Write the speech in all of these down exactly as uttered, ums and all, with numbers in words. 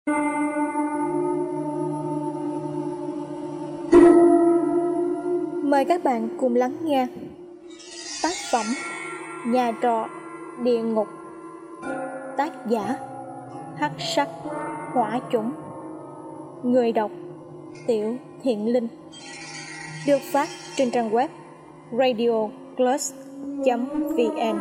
Mời các bạn cùng lắng nghe tác phẩm Nhà trọ địa ngục, tác giả Hắc Sắc Hỏa Chủng, người đọc Tiểu Thiện Linh, được phát trên trang web radio plus chấm vn.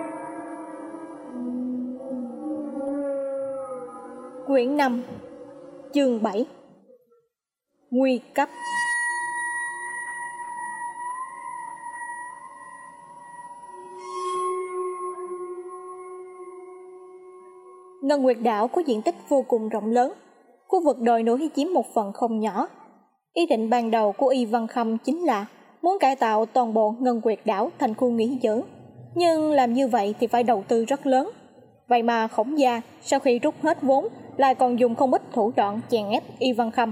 Quyển năm, chương bảy, nguy cấp. Ngân Nguyệt đảo có diện tích vô cùng rộng lớn, khu vực đồi núi chiếm một phần không nhỏ. Ý định ban đầu của Y Văn Khâm chính là muốn cải tạo toàn bộ Ngân Nguyệt đảo thành khu nghỉ dưỡng, nhưng làm như vậy thì phải đầu tư rất lớn. Vậy mà Khổng gia sau khi rút hết vốn lại còn dùng không ít thủ đoạn chèn ép Y Văn Khâm.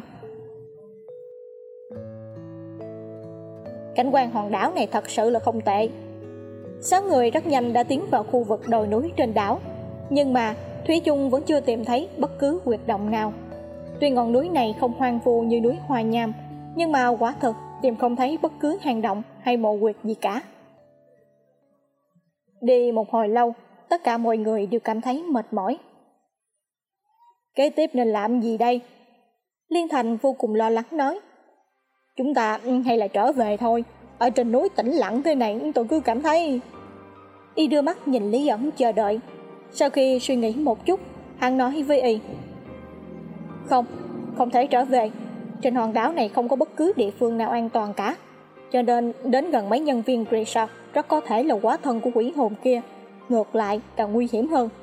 Cảnh quan hòn đảo này thật sự là không tệ. Sáu người rất nhanh đã tiến vào khu vực đồi núi trên đảo, nhưng mà thủy chung vẫn chưa tìm thấy bất cứ huyệt động nào. Tuy ngọn núi này không hoang vu như núi Hoa Nham, nhưng mà quả thực tìm không thấy bất cứ hang động hay mộ huyệt gì cả. Đi một hồi lâu, tất cả mọi người đều cảm thấy mệt mỏi. Kế tiếp nên làm gì đây? Liên Thành vô cùng lo lắng nói. Chúng ta hay là trở về thôi. Ở trên núi tĩnh lặng thế này tôi cứ cảm thấy... Y đưa mắt nhìn Lý ẩn chờ đợi. Sau khi suy nghĩ một chút, hắn nói với Y. Không, không thể trở về. Trên hòn đảo này không có bất cứ địa phương nào an toàn cả. Cho nên đến gần mấy nhân viên resort rất có thể là hóa thân của quỷ hồn kia. Ngược lại càng nguy hiểm hơn.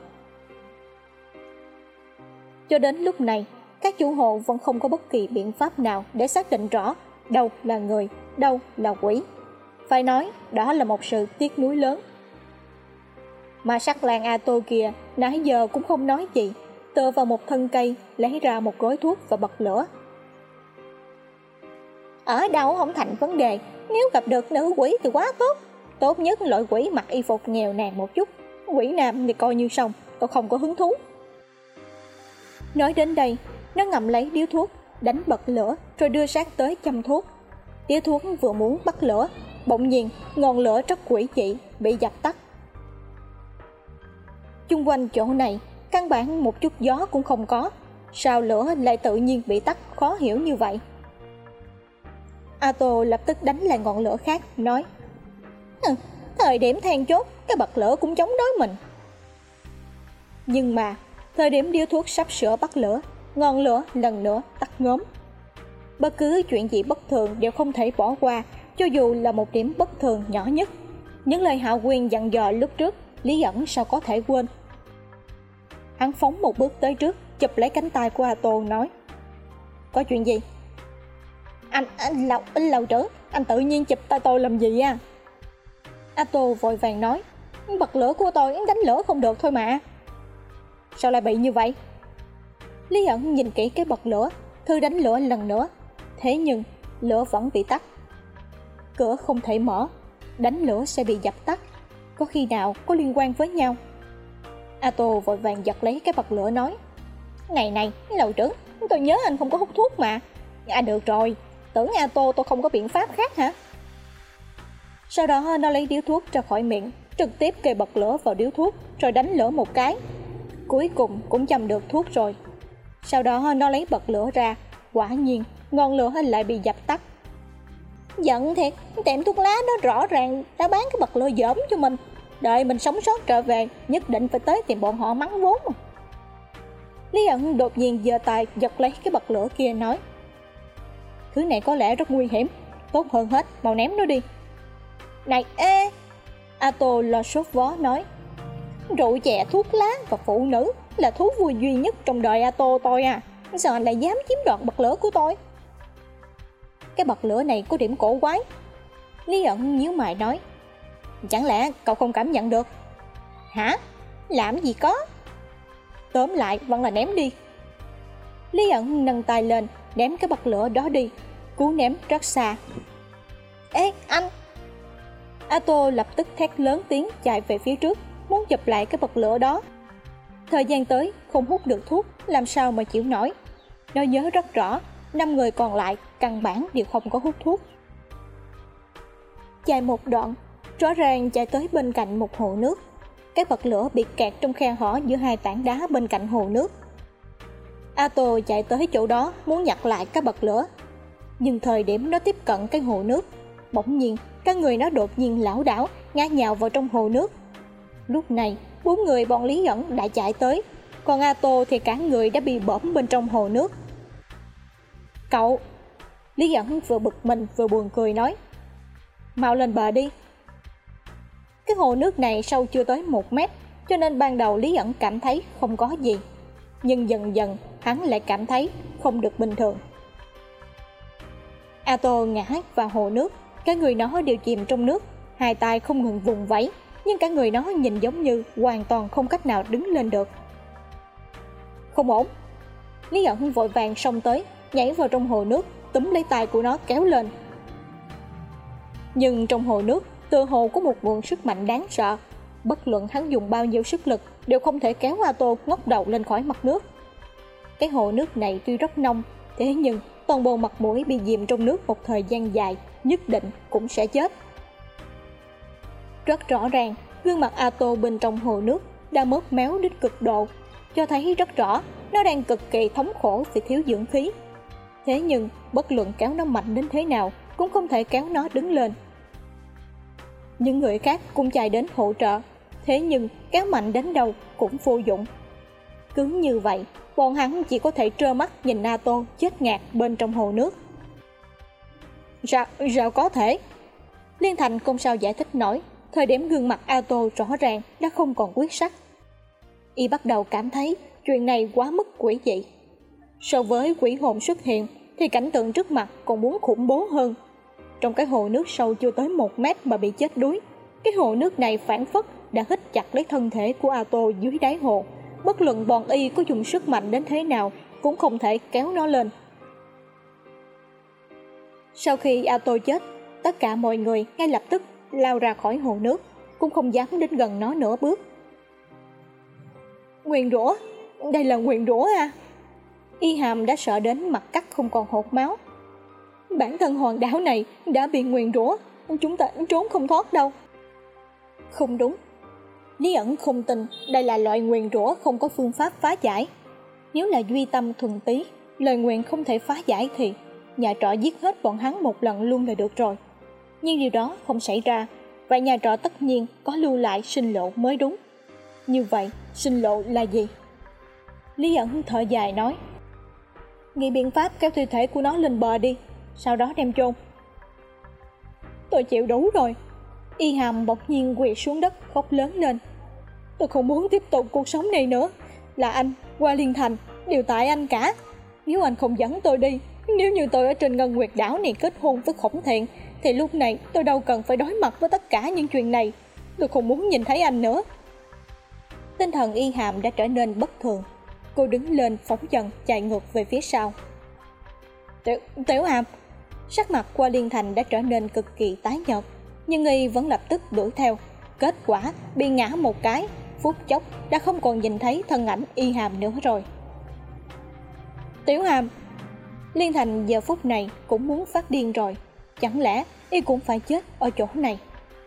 Cho đến lúc này, các chủ hộ vẫn không có bất kỳ biện pháp nào để xác định rõ đâu là người, đâu là quỷ. Phải nói, đó là một sự tiếc nuối lớn. Mà Sắc Lang A Tô kia nãy giờ cũng không nói gì, tựa vào một thân cây lấy ra một gói thuốc và bật lửa. Ở đâu không thành vấn đề, nếu gặp được nữ quỷ thì quá tốt. Tốt nhất loại quỷ mặc y phục nghèo nàn một chút, quỷ nam thì coi như xong, tôi không có hứng thú. Nói đến đây, nó ngậm lấy điếu thuốc, đánh bật lửa rồi đưa sát tới châm thuốc. Điếu thuốc vừa muốn bắt lửa, bỗng nhiên ngọn lửa rất quỷ dị bị dập tắt. Chung quanh chỗ này căn bản một chút gió cũng không có, sao lửa lại tự nhiên bị tắt khó hiểu như vậy? A Tô lập tức đánh lại ngọn lửa khác, nói ừ, thời điểm then chốt cái bật lửa cũng chống đối mình. Nhưng mà thời điểm điếu thuốc sắp sửa bắt lửa, ngọn lửa lần nữa tắt ngốm. Bất cứ chuyện gì bất thường đều không thể bỏ qua, cho dù là một điểm bất thường nhỏ nhất. Những lời Hạo Quyên dặn dò lúc trước, Lý ẩn sao có thể quên. Hắn phóng một bước tới trước, chụp lấy cánh tay của A Tô, nói có chuyện gì? Anh, anh lầu, anh lầu trưởng, anh tự nhiên chụp tay tôi làm gì à? A Tô vội vàng nói, bật lửa của tôi đánh lửa không được thôi mà. Sao lại bị như vậy? Lý ẩn nhìn kỹ cái bật lửa, thử đánh lửa lần nữa, thế nhưng lửa vẫn bị tắt. Cửa không thể mở, đánh lửa sẽ bị dập tắt, có khi nào có liên quan với nhau? A Tô vội vàng giật lấy cái bật lửa, nói này này, lầu trưởng, tôi nhớ anh không có hút thuốc mà. À được rồi, tưởng A Tô tôi không có biện pháp khác hả? Sau đó nó lấy điếu thuốc ra khỏi miệng, trực tiếp kề bật lửa vào điếu thuốc rồi đánh lửa một cái. Cuối cùng cũng châm được thuốc rồi. Sau đó nó lấy bật lửa ra, quả nhiên ngọn lửa lại bị dập tắt. Giận thiệt, tiệm thuốc lá đó rõ ràng đã bán cái bật lửa dởm cho mình. Đợi mình sống sót trở về, nhất định phải tới tìm bọn họ mắng vốn. Lý ẩn đột nhiên giơ tay giật lấy cái bật lửa kia, nói thứ này có lẽ rất nguy hiểm, tốt hơn hết mau ném nó đi. Này ê! A Tô lo sốt vó nói, rượu chè thuốc lá và phụ nữ là thú vui duy nhất trong đời A Tô tôi à. Sao anh lại dám chiếm đoạt bật lửa của tôi? Cái bật lửa này có điểm cổ quái. Lý ẩn nhíu mày nói, chẳng lẽ cậu không cảm nhận được? Hả? Làm gì có? Tóm lại vẫn là ném đi. Lý ẩn nâng tay lên, ném cái bật lửa đó đi, cú ném rất xa. Ê anh! A Tô lập tức thét lớn tiếng chạy về phía trước, muốn chụp lại cái bật lửa đó. Thời gian tới không hút được thuốc làm sao mà chịu nổi. Nó nhớ rất rõ, năm người còn lại căn bản đều không có hút thuốc. Chạy một đoạn, rõ ràng chạy tới bên cạnh một hồ nước. Cái bật lửa bị kẹt trong khe hở giữa hai tảng đá bên cạnh hồ nước. Ato chạy tới chỗ đó muốn nhặt lại cái bật lửa. Nhưng thời điểm nó tiếp cận cái hồ nước, bỗng nhiên các người nó đột nhiên lảo đảo ngã nhào vào trong hồ nước. Lúc này bốn người bọn Lý Ẩn đã chạy tới, còn Ato thì cả người đã bị bõm bên trong hồ nước. Cậu! Lý Ẩn vừa bực mình vừa buồn cười nói, mau lên bờ đi. Cái hồ nước này sâu chưa tới một mét, cho nên ban đầu Lý Ẩn cảm thấy không có gì. Nhưng dần dần hắn lại cảm thấy không được bình thường. Ato ngã vào hồ nước, cả người nó đều chìm trong nước, hai tay không ngừng vùng vẫy, nhưng cả người nó nhìn giống như hoàn toàn không cách nào đứng lên được. Không ổn! Lý Ẩn vội vàng xông tới, nhảy vào trong hồ nước, túm lấy tay của nó kéo lên. Nhưng trong hồ nước tựa hồ có một nguồn sức mạnh đáng sợ, bất luận hắn dùng bao nhiêu sức lực đều không thể kéo Ato ngóc đầu lên khỏi mặt nước. Cái hồ nước này tuy rất nông, thế nhưng toàn bộ mặt mũi bị chìm trong nước một thời gian dài nhất định cũng sẽ chết. Rất rõ ràng, gương mặt Ato bên trong hồ nước đã mất méo đến cực độ, cho thấy rất rõ nó đang cực kỳ thống khổ vì thiếu dưỡng khí. Thế nhưng bất luận kéo nó mạnh đến thế nào cũng không thể kéo nó đứng lên. Những người khác cũng chạy đến hỗ trợ, thế nhưng kéo mạnh đến đâu cũng vô dụng. Cứ như vậy, bọn hắn chỉ có thể trơ mắt nhìn Ato chết ngạt bên trong hồ nước. Sao, sao có thể? Liên Thành không sao giải thích nổi, thời điểm gương mặt Ato rõ ràng đã không còn quyết sắc. Y bắt đầu cảm thấy chuyện này quá mức quỷ dị. So với quỷ hồn xuất hiện thì cảnh tượng trước mặt còn muốn khủng bố hơn. Trong cái hồ nước sâu chưa tới một mét mà bị chết đuối, cái hồ nước này phảng phất đã hít chặt lấy thân thể của Ato dưới đáy hồ. Bất luận bọn y có dùng sức mạnh đến thế nào cũng không thể kéo nó lên. Sau khi Ato chết, tất cả mọi người ngay lập tức lao ra khỏi hồ nước, cũng không dám đến gần nó nửa bước. Nguyền rủa, đây là nguyền rủa à? Y Hàm đã sợ đến mặt cắt không còn hột máu. Bản thân hòn đảo này đã bị nguyền rủa, chúng ta trốn không thoát đâu. Không đúng. Lý Ẩn không tin đây là loại nguyền rủa không có phương pháp phá giải. Nếu là duy tâm thuần túy, lời nguyền không thể phá giải thì nhà trọ giết hết bọn hắn một lần luôn là được rồi. Nhưng điều đó không xảy ra, vậy nhà trọ tất nhiên có lưu lại sinh lộ mới đúng. Như vậy, sinh lộ là gì? Lý Ẩn thở dài nói, nghĩ biện pháp kéo thi thể của nó lên bờ đi, sau đó đem chôn. Tôi chịu đủ rồi. Y Hàm bỗng nhiên quỳ xuống đất khóc lớn lên. Tôi không muốn tiếp tục cuộc sống này nữa. Là anh, qua Liên Thành, đều tại anh cả. Nếu anh không dẫn tôi đi, nếu như tôi ở trên Ngân Nguyệt đảo này kết hôn với Khổng Thiện, thì lúc này tôi đâu cần phải đối mặt với tất cả những chuyện này. Tôi không muốn nhìn thấy anh nữa. Tinh thần Y Hàm đã trở nên bất thường. Cô đứng lên phóng dần chạy ngược về phía sau. Tiểu, Tiểu Hàm. Sắc mặt qua Liên Thành đã trở nên cực kỳ tái nhợt, nhưng y vẫn lập tức đuổi theo. Kết quả bị ngã một cái, phút chốc đã không còn nhìn thấy thân ảnh Y Hàm nữa rồi. Tiểu Hàm. Liên Thành giờ phút này cũng muốn phát điên rồi. Chẳng lẽ y cũng phải chết ở chỗ này?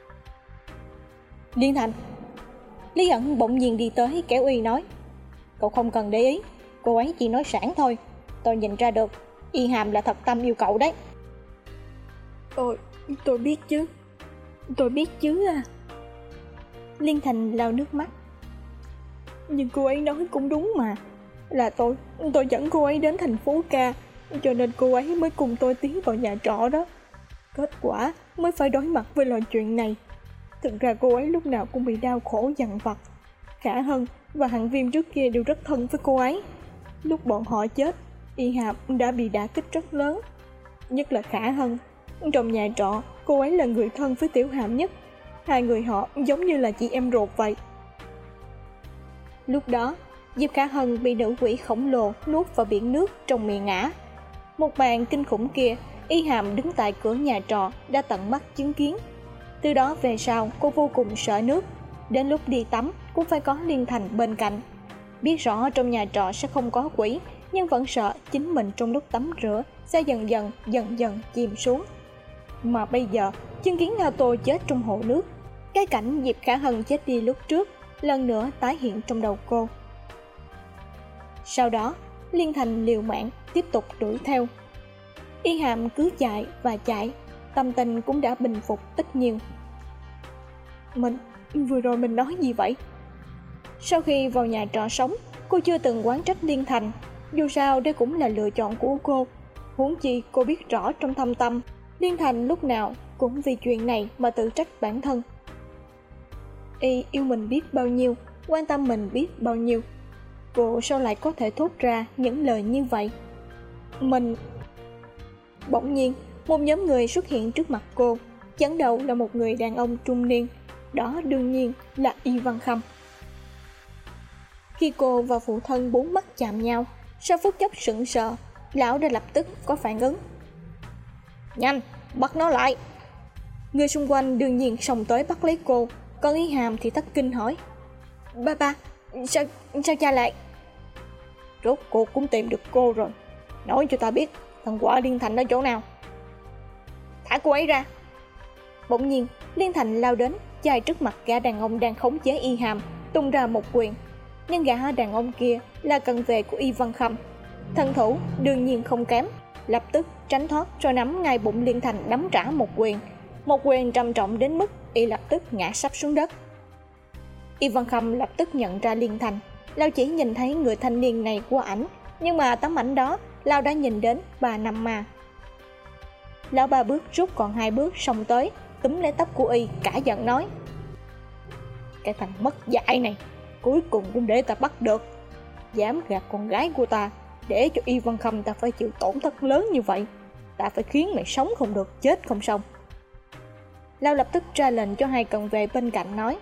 Liên Thành. Lý Ẩn bỗng nhiên đi tới kéo y nói, cậu không cần để ý, cô ấy chỉ nói sẵn thôi. Tôi nhìn ra được Y Hàm là thật tâm yêu cậu đấy. Tôi, tôi biết chứ. Tôi biết chứ à. Liên Thành lau nước mắt. Nhưng cô ấy nói cũng đúng mà. Là tôi, tôi dẫn cô ấy đến thành phố ca, cho nên cô ấy mới cùng tôi tiến vào nhà trọ đó. Kết quả mới phải đối mặt với loại chuyện này. Thực ra cô ấy lúc nào cũng bị đau khổ dằn vặt. Khả Hân và Hạng Viêm trước kia đều rất thân với cô ấy. Lúc bọn họ chết, Y Hàm đã bị đả kích rất lớn. Nhất là Khả Hân. Trong nhà trọ, cô ấy là người thân với Tiểu Hàm nhất. Hai người họ giống như là chị em ruột vậy. Lúc đó, Diệp Khả Hân bị nữ quỷ khổng lồ nuốt vào biển nước trong miệng ngã. Một màn kinh khủng kia, Y Hàm đứng tại cửa nhà trọ đã tận mắt chứng kiến. Từ đó về sau, cô vô cùng sợ nước. Đến lúc đi tắm cũng phải có Liên Thành bên cạnh. biết rõ trong nhà trọ sẽ không có quỷ, nhưng vẫn sợ chính mình trong lúc tắm rửa sẽ dần dần dần dần chìm xuống. Mà bây giờ chứng kiến A Tô chết trong hồ nước, cái cảnh Diệp Khả Hân chết đi lúc trước lần nữa tái hiện trong đầu cô. Sau đó Liên Thành liều mạng tiếp tục đuổi theo. Y Hàm cứ chạy và chạy, tâm tình cũng đã bình phục ít nhiều. Mình, vừa rồi mình nói gì vậy? Sau khi vào nhà trọ sống, cô chưa từng oán trách Liên Thành, dù sao đây cũng là lựa chọn của cô. Huống chi cô biết rõ trong thâm tâm, Liên Thành lúc nào cũng vì chuyện này mà tự trách bản thân. Y yêu mình biết bao nhiêu, quan tâm mình biết bao nhiêu, cô sao lại có thể thốt ra những lời như vậy? Mình... Bỗng nhiên, một nhóm người xuất hiện trước mặt cô, dẫn đầu là một người đàn ông trung niên, đó đương nhiên là Y Văn Khâm. Khi cô và phụ thân bốn mắt chạm nhau, sau phút chốc sững sờ, lão đã lập tức có phản ứng. Nhanh, bắt nó lại! Người xung quanh đương nhiên xông tới bắt lấy cô, còn Y Hàm thì thất kinh hỏi. Ba ba, sao, sao cha lại? Rốt cuộc cũng tìm được cô rồi. Nói cho ta biết, thằng quả Liên Thành ở chỗ nào? Thả cô ấy ra! Bỗng nhiên, Liên Thành lao đến, chài trước mặt gã đàn ông đang khống chế Y Hàm, tung ra một quyền. Nhưng gã đàn ông kia là cận vệ của Y Văn Khâm, thân thủ đương nhiên không kém, lập tức tránh thoát rồi nắm ngay bụng Liên Thành đấm trả một quyền. Một quyền trầm trọng đến mức Y lập tức ngã sắp xuống đất. Y Văn Khâm lập tức nhận ra Liên Thành, lão chỉ nhìn thấy người thanh niên này qua ảnh, nhưng mà tấm ảnh đó lão đã nhìn đến ba năm mà. Lão ba bước rút còn hai bước xông tới, túm lấy tóc của Y cả giận nói. Cái thằng mất dạy này, cuối cùng cũng để ta bắt được. Dám gạt con gái của ta, để cho Y Văn Khâm ta phải chịu tổn thất lớn như vậy. Ta phải khiến mày sống không được, chết không xong. Lão lập tức ra lệnh cho hai cận vệ bên cạnh nói.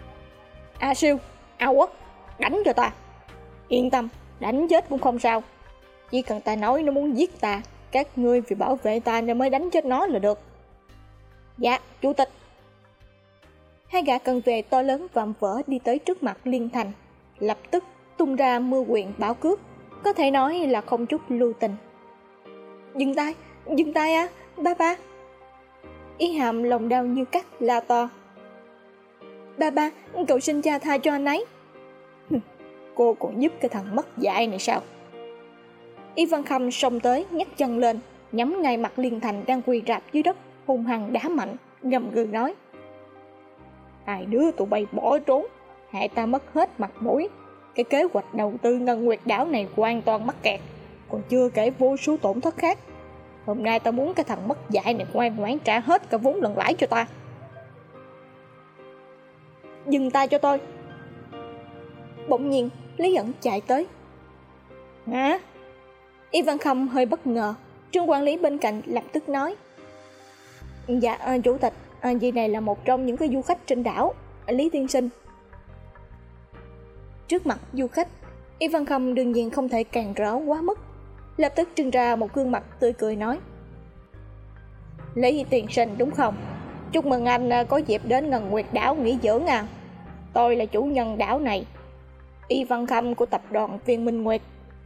A Siêu, A Quốc, đánh cho ta. Yên tâm, đánh chết cũng không sao. Chỉ cần ta nói nó muốn giết ta, các ngươi vì bảo vệ ta nên mới đánh chết nó là được. Dạ, chủ tịch. Hai gã cận vệ to lớn vạm vỡ đi tới trước mặt Liên Thành, lập tức tung ra mưa quyền bảo cướp, có thể nói là không chút lưu tình. Dừng tay, dừng tay á, ba ba. Y Hàm lòng đau như cắt la to. Ba ba, cậu xin cha tha cho anh ấy. Cô còn giúp cái thằng mất dạy này sao? Y Văn Khâm xông tới nhấc chân lên, nhắm ngay mặt Liên Thành đang quỳ rạp dưới đất, hung hăng đá mạnh, gầm gừ nói. Hai đứa tụi bay bỏ trốn, hại ta mất hết mặt mũi. Cái kế hoạch đầu tư Ngân Nguyệt đảo này hoàn toàn mắc kẹt, còn chưa kể vô số tổn thất khác. Hôm nay ta muốn cái thằng mất dạy này ngoan ngoãn trả hết cả vốn lẫn lãi cho ta. Dừng tay cho tôi. Bỗng nhiên Lý ẩn chạy tới. Hả? Y Văn Khâm hơi bất ngờ. Trương quản lý bên cạnh lập tức nói. Dạ à, chủ tịch, à, vị này là một trong những cái du khách trên đảo, Lý tiên sinh. Trước mặt du khách, Y Văn Khâm đương nhiên không thể càng rỡ quá mức, lập tức trưng ra một gương mặt tươi cười nói. Lý tiên sinh đúng không? Chúc mừng anh có dịp đến Ngân Nguyệt đảo nghỉ dưỡng à. Tôi là chủ nhân đảo này, Y Văn Khâm của tập đoàn Viên Minh Nguyệt.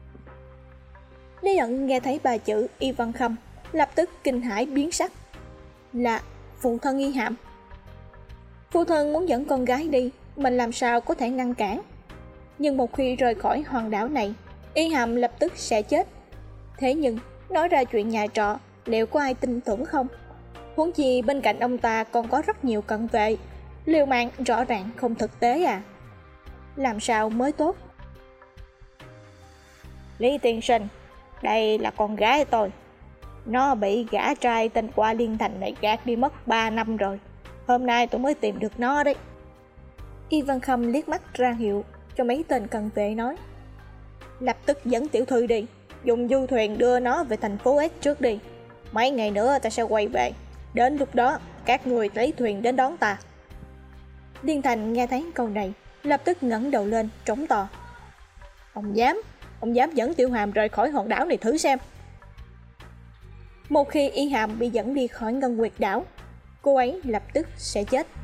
Lý ẩn nghe thấy ba chữ Y Văn Khâm, lập tức kinh hãi biến sắc. Là phụ thân Y Hàm. Phụ thân muốn dẫn con gái đi, mình làm sao có thể ngăn cản. Nhưng một khi rời khỏi hòn đảo này, Y Hàm lập tức sẽ chết. Thế nhưng nói ra chuyện nhà trọ, liệu có ai tin tưởng không? Huống chi bên cạnh ông ta còn có rất nhiều cận vệ, liều mạng rõ ràng không thực tế à. Làm sao mới tốt? Lý tiên sinh, đây là con gái tôi. Nó bị gã trai tên Qua Liên Thành này gạt đi mất ba năm rồi. Hôm nay tôi mới tìm được nó đấy. Y Văn Khâm liếc mắt ra hiệu cho mấy tên cận vệ nói. Lập tức dẫn tiểu thư đi, dùng du thuyền đưa nó về thành phố S trước đi. Mấy ngày nữa ta sẽ quay về. Đến lúc đó các người lấy thuyền đến đón ta. Liên Thành nghe thấy câu này, lập tức ngẩng đầu lên trống to. Ông dám, ông dám dẫn Tiểu Hàm rời khỏi hòn đảo này thử xem. Một khi Y Hàm bị dẫn đi khỏi Ngân Nguyệt đảo, cô ấy lập tức sẽ chết.